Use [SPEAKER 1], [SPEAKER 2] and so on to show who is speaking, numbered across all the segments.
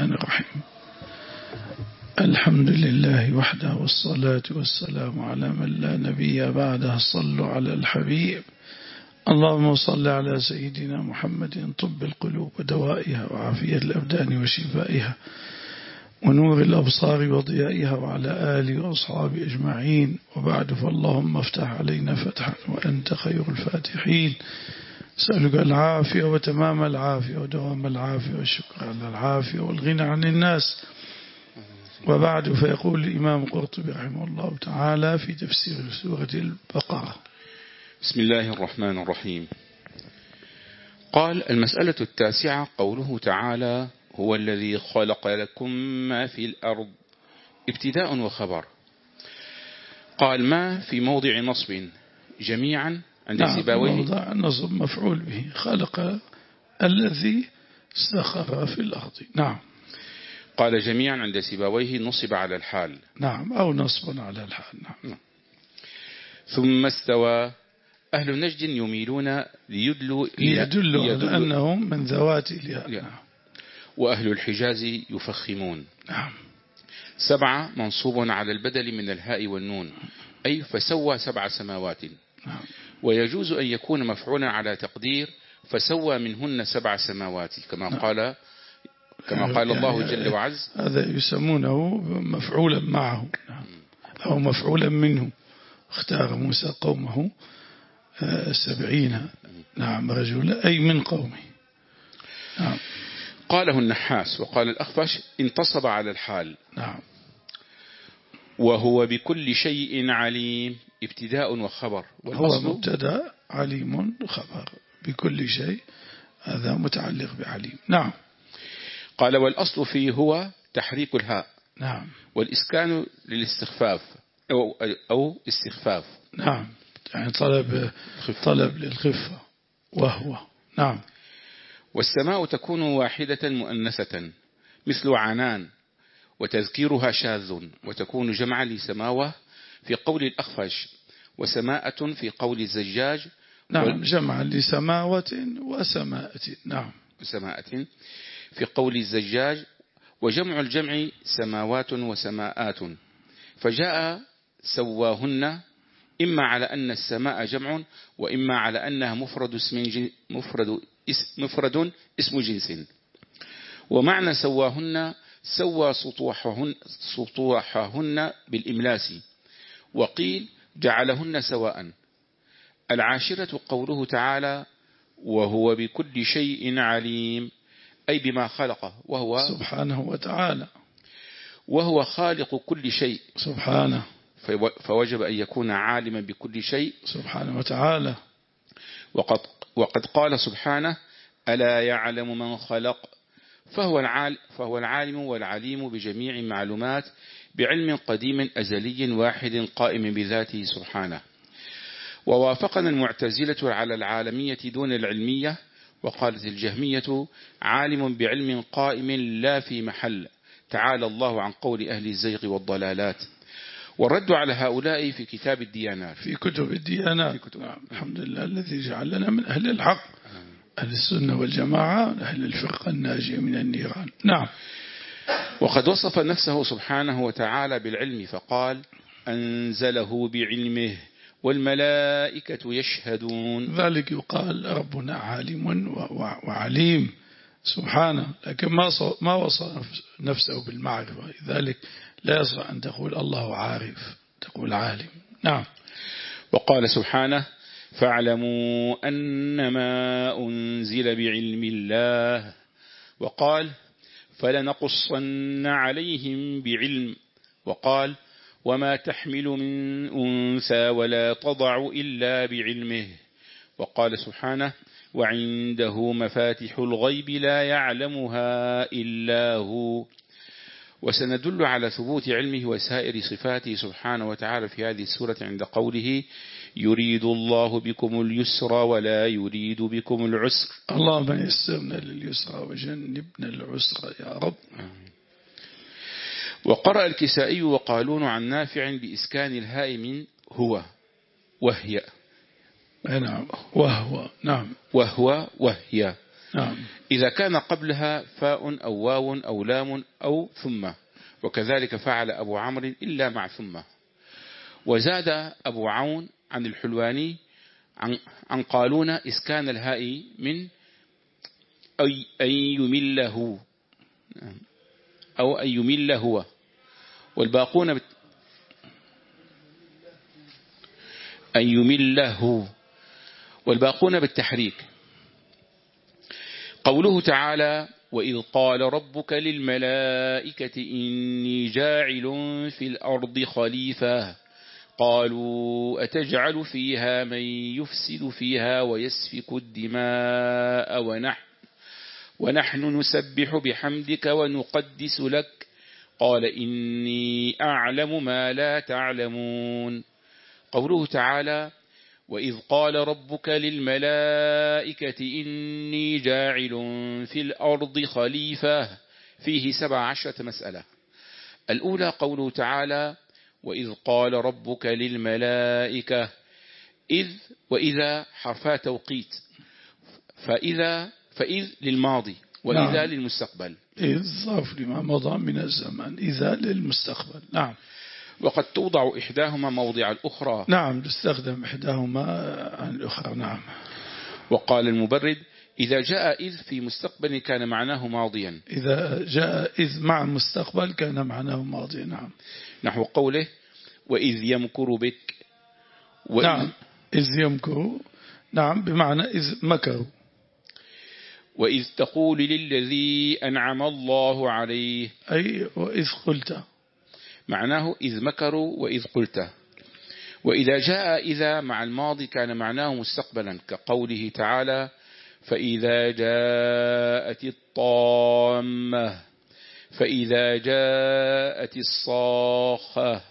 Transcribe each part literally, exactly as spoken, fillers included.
[SPEAKER 1] الرحمن الرحيم. الحمد لله وحده والصلاة والسلام على من لا نبي بعده. صلوا على الحبيب. اللهم صل على سيدنا محمد طب القلوب ودوائها وعافية الأبدان وشفائها ونور الأبصار وضيائها وعلى آله وأصحابه أجمعين. وبعد، فاللهم افتح علينا فتحا وأنت خير الفاتحين. أسألك العافية وتمام العافية ودوام العافية والشكر على العافية والغنى عن الناس. وبعد، فيقول الإمام قرطبي رحمه الله تعالى في تفسير سورة البقرة:
[SPEAKER 2] بسم الله الرحمن الرحيم. قال: المسألة التاسعة قوله تعالى: هو الذي خلق لكم ما في الأرض، ابتداء وخبر. قال: ما في موضع نصب جميعا عند
[SPEAKER 1] نعم،
[SPEAKER 2] سيبويه.
[SPEAKER 1] موضع نصب مفعول به، خلق الذي سخر في الأرض. نعم.
[SPEAKER 2] قال: جميعا عند سيبويه نصب على الحال.
[SPEAKER 1] نعم، أو نصب على الحال. نعم.
[SPEAKER 2] ثم استوى. أهل نجد يميلون ليدلوا
[SPEAKER 1] ليدلوا على أنهم من ذوات الياء. نعم.
[SPEAKER 2] وأهل الحجاز يفخمون.
[SPEAKER 1] نعم.
[SPEAKER 2] سبعة منصوب على البدل من الهاء والنون، أي فسوى سبع سماوات.
[SPEAKER 1] نعم.
[SPEAKER 2] ويجوز أن يكون مفعولا على تقدير فسوى منهن سبع سماوات، كما
[SPEAKER 1] نعم.
[SPEAKER 2] قال كما قال يعني الله جل وعز:
[SPEAKER 1] هذا يسمونه مفعولا معه. نعم. أو مفعولا منه. اختار موسى قومه سبعين نعم رجلا، أي من قومه. نعم.
[SPEAKER 2] قاله النحاس. وقال الأخفش: انتصب على الحال.
[SPEAKER 1] نعم.
[SPEAKER 2] وهو بكل شيء عليم، ابتداء وخبر.
[SPEAKER 1] هو مبتدا، عليم خبر. بكل شيء هذا متعلق بعليم. نعم.
[SPEAKER 2] قال: والأصل فيه هو تحريك الهاء.
[SPEAKER 1] نعم.
[SPEAKER 2] والإسكان للاستخفاف أو, أو استخفاف.
[SPEAKER 1] نعم، يعني طلب طلب للخفة. وهو. نعم.
[SPEAKER 2] والسماء تكون واحدة مؤنثة مثل عنان، وتذكيرها شاذ، وتكون جمعا لسماوة في قول الأخفش، وسماءة في قول الزجاج.
[SPEAKER 1] نعم، وال... جمعا لسماوة وسماءة. نعم.
[SPEAKER 2] وسماءة في قول الزجاج. وجمع الجمع سماوات وسماءات. فجاء سواهن إما على أن السماء جمع، وإما على أنها مفرد اسم جن... مفرد اسم مفرد اسم جنس. ومعنى سواهن سوى سطوحهن, سطوحهن بالإملاس. وقيل جعلهن سواء. العاشرة قوله تعالى: وهو بكل شيء عليم، أي بما خلقه، وهو
[SPEAKER 1] سبحانه وتعالى.
[SPEAKER 2] وهو خالق كل شيء
[SPEAKER 1] سبحانه،
[SPEAKER 2] فوجب أن يكون عالما بكل شيء
[SPEAKER 1] سبحانه وتعالى.
[SPEAKER 2] وقد, وقد قال سبحانه: ألا يعلم من خلق. فهو العالم, فهو العالم والعليم بجميع معلومات، بعلم قديم أزلي واحد قائم بذاته سبحانه. ووافقنا المعتزلة على العالمية دون العلمية، وقالت الجهمية: عالم بعلم قائم لا في محل، تعالى الله عن قول أهل الزيغ والضلالات. والرد على هؤلاء في كتاب الديانات،
[SPEAKER 1] في كتب الديانات. في كتب. الحمد لله الذي جعلنا من أهل الحق، أهل السنة والجماعة، أهل الفرقة الناجية من النيران. نعم.
[SPEAKER 2] وقد وصف نفسه سبحانه وتعالى بالعلم فقال: أنزله بعلمه والملائكة يشهدون.
[SPEAKER 1] ذلك يقال ربنا عالم وعليم سبحانه، لكن ما ما وصف نفسه بالمعرفة، لذلك لا يصح أن تقول الله عارف، تقول عالم. نعم.
[SPEAKER 2] وقال سبحانه: فاعلموا أنما أنزل بعلم الله. وقال: فلنقصن عليهم بعلم. وقال: وما تحمل من أنثى ولا تضع إلا بعلمه. وقال سبحانه: وعنده مفاتح الغيب لا يعلمها إلا هو. وسندل على ثبوت علمه وسائر صفاته سبحانه وتعالى في هذه السورة عند قوله: يريد الله بكم اليسر ولا يريد بكم العسر.
[SPEAKER 1] اللهم يسرنا لليسر وجنبنا العسر يا رب.
[SPEAKER 2] وقرأ الكسائي وقالون عن نافع بإسكان الهاء من هو وهي.
[SPEAKER 1] نعم. وهو. نعم.
[SPEAKER 2] وهو وهي.
[SPEAKER 1] نعم.
[SPEAKER 2] إذا كان قبلها فاء أو واو أو لام أو ثم، وكذلك فعل أبو عمرو إلا مع ثم. وزاد أبو عون عن الحلواني عن, عن قالون إسكان الهاء من أي أن يمله أو أن يمل هو، والباقون بت... أن يمله، والباقون بالتحريك. قوله تعالى: وإذ قال ربك للملائكة إني جاعل في الأرض خليفة قالوا أتجعل فيها من يفسد فيها ويسفك الدماء ونحن, ونحن نسبح بحمدك ونقدس لك قال إني أعلم ما لا تعلمون. قوله تعالى: وإذ قال ربك للملائكة إني جاعل في الأرض خليفة فيه سبع عشرة مسألة. الأولى قوله تعالى: وإذ قال ربك للملائكة، إذ وإذا حرفا توقيت، فإذا فإذ للماضي وإذا نعم. للمستقبل،
[SPEAKER 1] إذ ظرف لما مضى من الزمن، إذا للمستقبل. نعم.
[SPEAKER 2] وقد توضع إحداهما موضع الأخرى.
[SPEAKER 1] نعم، تستخدم إحداهما عن الأخرى. نعم.
[SPEAKER 2] وقال المبرد: إذا جاء إذ في مستقبل كان معناه ماضيا.
[SPEAKER 1] إذا جاء إذ مع مستقبل كان معناه ماضيا. نعم.
[SPEAKER 2] نحو قوله: وإذ يمكر بك.
[SPEAKER 1] وإذ نعم، إذ يمكر. نعم، بمعنى إذ مكروا.
[SPEAKER 2] وإذ تقول للذي أنعم الله عليه،
[SPEAKER 1] أي وإذ قلت،
[SPEAKER 2] معناه إذ مكروا وإذ قلت. وإذا جاء إذا مع الماضي كان معناه مستقبلا، كقوله تعالى: فإذا جاءت الطامة، فإذا جاءت الصاخة،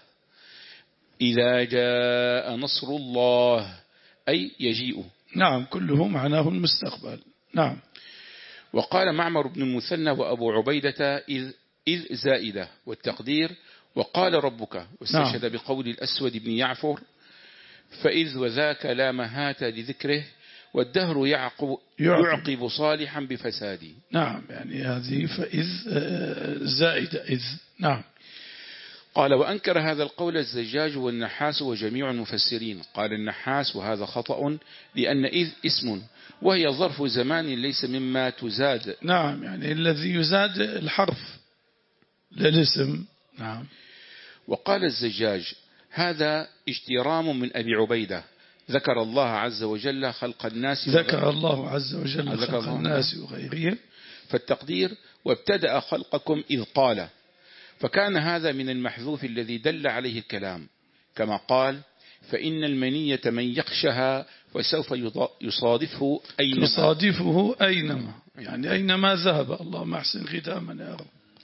[SPEAKER 2] إذا جاء نصر الله، أي يجيء.
[SPEAKER 1] نعم، كله معناه المستقبل. نعم.
[SPEAKER 2] وقال معمر بن المثنى وأبو عبيدة إذ, إذ زائدة، والتقدير وقال ربك، واستشهد نعم. بقول الأسود بن يعفر: فإذ وذاك لا مهات لذكره والدهر يعقب, يعقب صالحا بفسادي.
[SPEAKER 1] نعم، يعني هذه فإذ زائدة إذ. نعم.
[SPEAKER 2] قال: وأنكر هذا القول الزجاج والنحاس وجميع المفسرين. قال النحاس: وهذا خطأ، لأن إذ اسم وهي ظرف زمان ليس مما تزاد.
[SPEAKER 1] نعم، يعني الذي يزاد الحرف للاسم. نعم.
[SPEAKER 2] وقال الزجاج: هذا اجترام من أبي عبيدة، ذكر الله عز وجل خلق الناس
[SPEAKER 1] ذكر الله عز وجل خلق الناس وغيرهم،
[SPEAKER 2] فالتقدير: وابتدأ خلقكم إذ قال، فكان هذا من المحذوف الذي دل عليه الكلام، كما قال: فإن المنية من يخشها وسوف يصادفه أينما
[SPEAKER 1] يصادفه أينما، يعني أينما ذهب. اللهم أحسن ختامنا يا رب.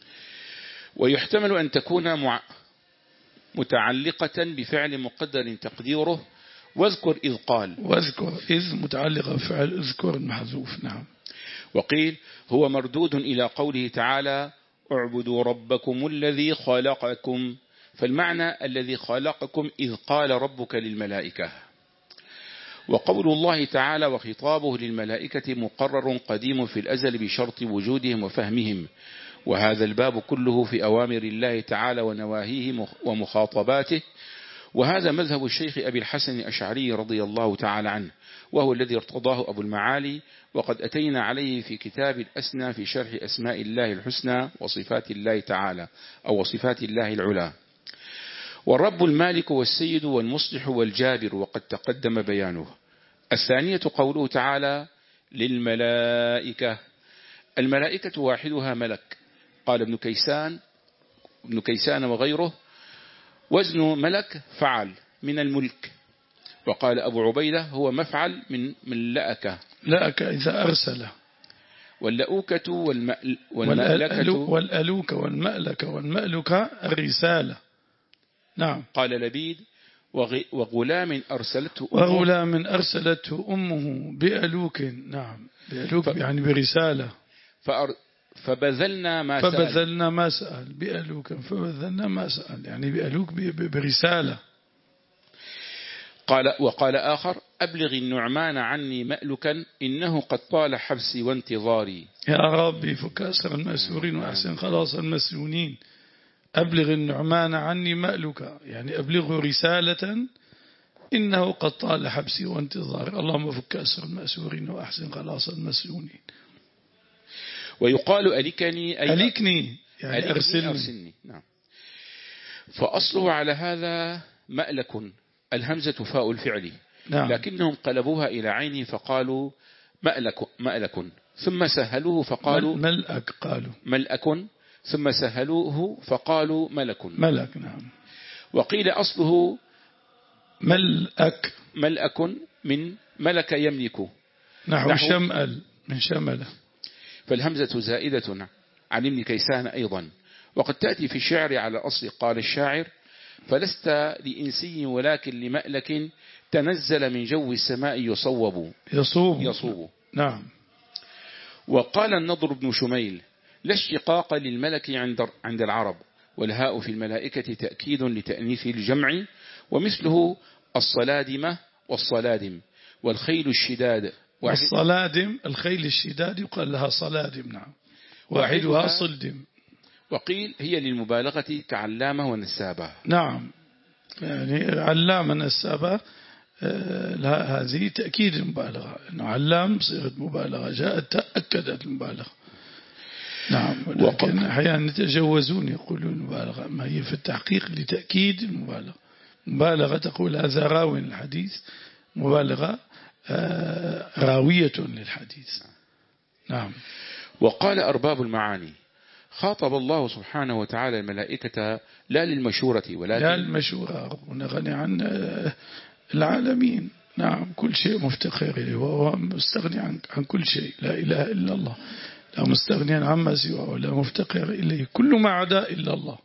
[SPEAKER 2] ويحتمل أن تكون مع متعلقة بفعل مقدر تقديره واذكر إذ قال.
[SPEAKER 1] واذكر إذ متعلقة بفعل اذكر المحذوف. نعم.
[SPEAKER 2] وقيل هو مردود إلى قوله تعالى: اعبدوا ربكم الذي خلقكم، فالمعنى الذي خلقكم إذ قال ربك للملائكة. وقول الله تعالى وخطابه للملائكة مقرر قديم في الأزل بشرط وجودهم وفهمهم، وهذا الباب كله في أوامر الله تعالى ونواهيه ومخاطباته، وهذا مذهب الشيخ أبي الحسن الأشعري رضي الله تعالى عنه، وهو الذي ارتضاه أبو المعالي، وقد أتينا عليه في كتاب الأسنى في شرح أسماء الله الحسنى وصفات الله تعالى أو وصفات الله العلى. والرب المالك والسيد والمصلح والجابر، وقد تقدم بيانه. الثانية قوله تعالى للملائكة، الملائكة واحدها ملك. قال ابن كيسان ابن كيسان وغيره: وزن ملك فعل من الملك. وقال أبو عبيدة: هو مفعل من من لأك
[SPEAKER 1] لأك إذا أرسله.
[SPEAKER 2] واللأوكة والمأل والمألكة
[SPEAKER 1] والألوك والمألكة والمألكة الرسالة. نعم.
[SPEAKER 2] قال لبيد: وغلام أرسلته
[SPEAKER 1] وغلام أرسلته أمه بألوك. نعم، بألوك ف... يعني برسالة.
[SPEAKER 2] فأر... فبذلنا ما سأل
[SPEAKER 1] فبذلنا ما سأل بألوك، فبذلنا ما سأل يعني بألوك برسالة.
[SPEAKER 2] قال وقال آخر: أبلغ النعمان عني مألكا إنه قد طال حبسي وانتظاري.
[SPEAKER 1] يا ربي فك أسر المأسورين وأحسن خلاص المسجونين. أبلغ النعمان عني مألكا يعني أبلغه رسالة إنه قد طال حبسي وانتظاري. اللهم فك أسر المأسورين وأحسن خلاص المسجونين.
[SPEAKER 2] ويقال ألكني أي
[SPEAKER 1] ألكني يعني
[SPEAKER 2] ألكني
[SPEAKER 1] أرسلني,
[SPEAKER 2] أرسلني. نعم. فأصله على هذا مألك الهمزة فاء الفعل. نعم. لكنهم قلبوها إلى عينه فقالوا مألك مألك ثم سهلوه فقالوا
[SPEAKER 1] ملأك قالوا
[SPEAKER 2] ملأك ثم سهلوه فقالوا ملك
[SPEAKER 1] ملك. نعم.
[SPEAKER 2] وقيل أصله
[SPEAKER 1] ملأك
[SPEAKER 2] ملأك من ملك يملك
[SPEAKER 1] نحو, نحو شمأل من شمله.
[SPEAKER 2] فالهمزة زائدة عن ابن كيسان أيضا. وقد تأتي في الشعر على أصل قال الشاعر فلست لإنسي ولكن لمألك تنزل من جو السماء يصوب
[SPEAKER 1] يصوب,
[SPEAKER 2] يصوب.
[SPEAKER 1] نعم.
[SPEAKER 2] وقال النضر بن شميل لا اشتقاق للملك عند عند العرب والهاء في الملائكة تأكيد لتأنيث الجمع ومثله الصلادمة والصلادم والخيل الشداد.
[SPEAKER 1] والصلادم الخيل الشداد يقال لها صلادم. نعم. واحدها صلدم. وقيل
[SPEAKER 2] هي للمبالغة كعلامة ونسابة.
[SPEAKER 1] نعم يعني علامة نسابة آه هذه تأكيد المبالغة إنه علام صيغة مبالغة جاءت تأكدت المبالغة. نعم. ولكن أحيانا يتجوزون يقولون مبالغة ما هي في التحقيق لتأكيد المبالغة. مبالغة تقول هذا راوي الحديث مبالغة آه راوية للحديث. نعم.
[SPEAKER 2] وقال أرباب المعاني خاطب الله سبحانه وتعالى الملائكة لا للمشورة ولكن
[SPEAKER 1] لا للمشورة ربنا غني عن العالمين. نعم. كل شيء مفتقر إليه وهو مستغني عن, عن كل شيء. لا إله إلا الله لا مستغنيا عما سواه ولا مفتقر إليه كل ما عدا إلا الله.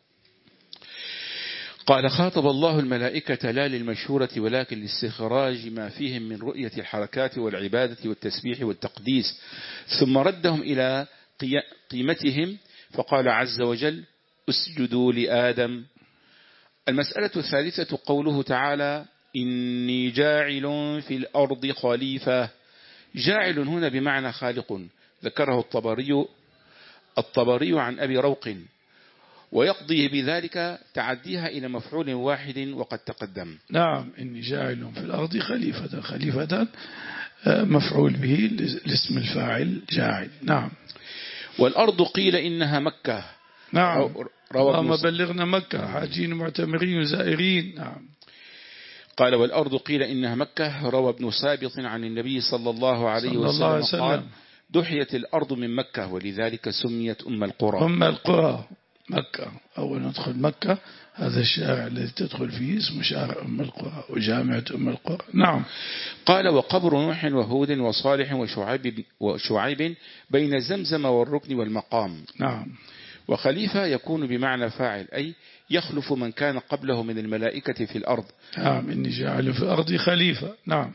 [SPEAKER 2] قال خاطب الله الملائكة لا للمشورة ولكن لاستخراج ما فيهم من رؤية الحركات والعبادة والتسبيح والتقديس ثم ردهم إلى قيمتهم فقال عز وجل اسجدوا لآدم. المسألة الثالثة قوله تعالى إني جاعل في الأرض خليفة. جاعل هنا بمعنى خالق ذكره الطبري الطبري عن أبي روق ويقضي بذلك تعديها إلى مفعول واحد وقد تقدم.
[SPEAKER 1] نعم. إني جاعل في الأرض خليفة خليفة مفعول به لاسم الفاعل جاعل. نعم.
[SPEAKER 2] والأرض قيل إنها مكة.
[SPEAKER 1] نعم. اللهم بلغنا مكة حاجين معتمرين زائرين. نعم.
[SPEAKER 2] قال والأرض قيل إنها مكة. روى ابن سابط عن النبي صلى الله عليه
[SPEAKER 1] صلى الله عليه
[SPEAKER 2] وسلم قال دحيت الأرض من مكة ولذلك سميت أم القرى.
[SPEAKER 1] أم القرى مكة. أول ندخل مكة هذا الشارع الذي تدخل فيه اسمه شارع أم القرى وجامعة أم القرى. نعم.
[SPEAKER 2] قال وقبر نوح وهود وصالح وشعيب, وشعيب بين زمزم والركن والمقام.
[SPEAKER 1] نعم.
[SPEAKER 2] وخليفة يكون بمعنى فاعل أي يخلف من كان قبله من الملائكة في الأرض.
[SPEAKER 1] نعم. إني جاعل في الأرض خليفة. نعم.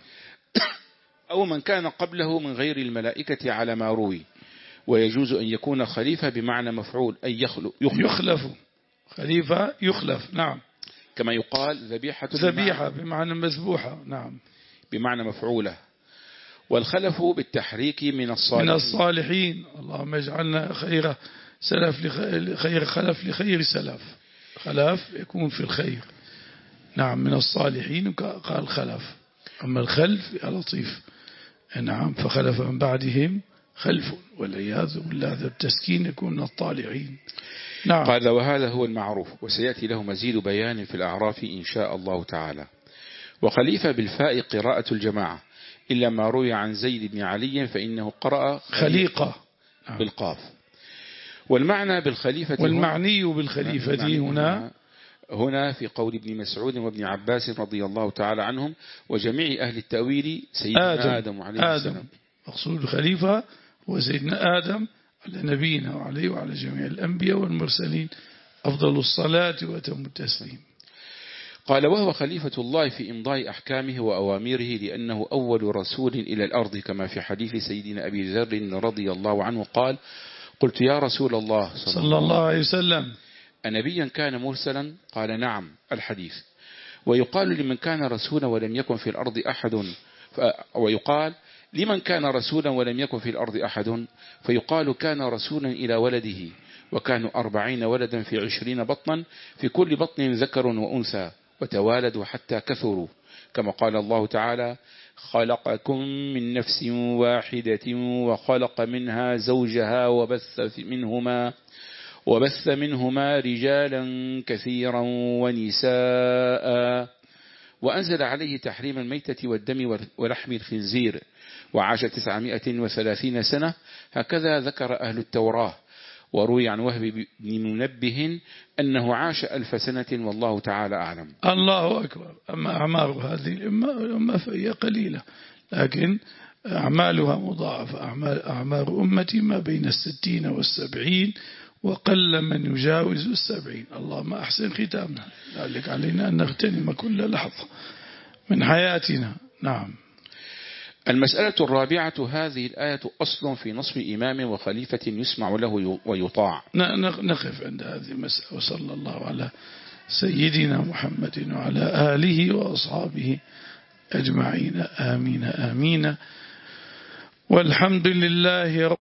[SPEAKER 2] أو من كان قبله من غير الملائكة على ما روي. ويجوز أن يكون خليفة بمعنى مفعول أي يخلف,
[SPEAKER 1] يخلف. خليفة يخلف. نعم.
[SPEAKER 2] كما يقال ذبيحة
[SPEAKER 1] ذبيحة بمعنى مذبوحة. نعم.
[SPEAKER 2] بمعنى مفعولة. والخلف بالتحريك من الصالحين.
[SPEAKER 1] من الصالحين. اللهم اجعلنا خير سلف خير خلف لخير سلف. خلف يكون في الخير. نعم. من الصالحين قال خلف. أما الخلف يا لطيف. نعم. فخلف من بعدهم خلف والعياذ بالله ذا التسكين يكون من الطالعين. نعم.
[SPEAKER 2] قال وهذا هو المعروف وسيأتي له مزيد بيان في الأعراف إن شاء الله تعالى. وخليفة بالفاء قراءة الجماعة إلا ما روي عن زيد بن علي فإنه قرأ
[SPEAKER 1] خليقة
[SPEAKER 2] بالقاف. والمعنى بالخليفة
[SPEAKER 1] والمعني بالخليفة هنا هنا,
[SPEAKER 2] هنا في قول ابن مسعود وابن عباس رضي الله تعالى عنهم وجميع أهل التأويل سيدنا آدم, آدم عليه
[SPEAKER 1] آدم. السلام. مقصود الخليفة هو سيدنا آدم على نبينا وعليه وعلى جميع الأنبياء والمرسلين أفضل الصلاة وأتم التسليم.
[SPEAKER 2] قال وهو خليفة الله في إمضاء أحكامه وأوامره لأنه أول رسول إلى الأرض كما في حديث سيدنا أبي ذر رضي الله عنه قال قلت يا رسول الله
[SPEAKER 1] صلى, صلى الله عليه وسلم
[SPEAKER 2] أنبيا كان مرسلا قال نعم الحديث. ويقال لمن كان رسولا ولم يكن في الأرض أحد ويقال لمن كان رسولا ولم يكن في الأرض أحد، فيقال كان رسولا إلى ولده، وكانوا أربعين ولدا في عشرين بطنا، في كل بطن ذكر وأنثى، وتوالدوا حتى كثروا، كما قال الله تعالى: خلقكم من نفس واحدة وخلق منها زوجها وبث منهما وبث منهما رجالا كثيرا ونساء، وأنزل عليه تحريم الميتة والدم ولحم الخنزير، وعاش تسعمائة وثلاثين سنة، هكذا ذكر أهل التوراة. وروي عن وهب بن منبه أنه عاش ألف سنة، والله تعالى أعلم.
[SPEAKER 1] الله أكبر. أما أعمار هذه الأمة فهي قليلة، لكن أعمالها مضاعفة. أعمال أعمار أمتي ما بين الستين والسبعين، وقل من يجاوز السبعين. اللهم أحسن ختامنا، ذلك علينا أن نغتنم كل لحظة من حياتنا. نعم.
[SPEAKER 2] المسألة الرابعة: هذه الآية أصل في نصب إمام وخليفة يسمع له ويطاع.
[SPEAKER 1] نقف عند هذه المسألة، وصلى الله على سيدنا محمد وعلى آله وأصحابه أجمعين. آمين آمين، والحمد لله رب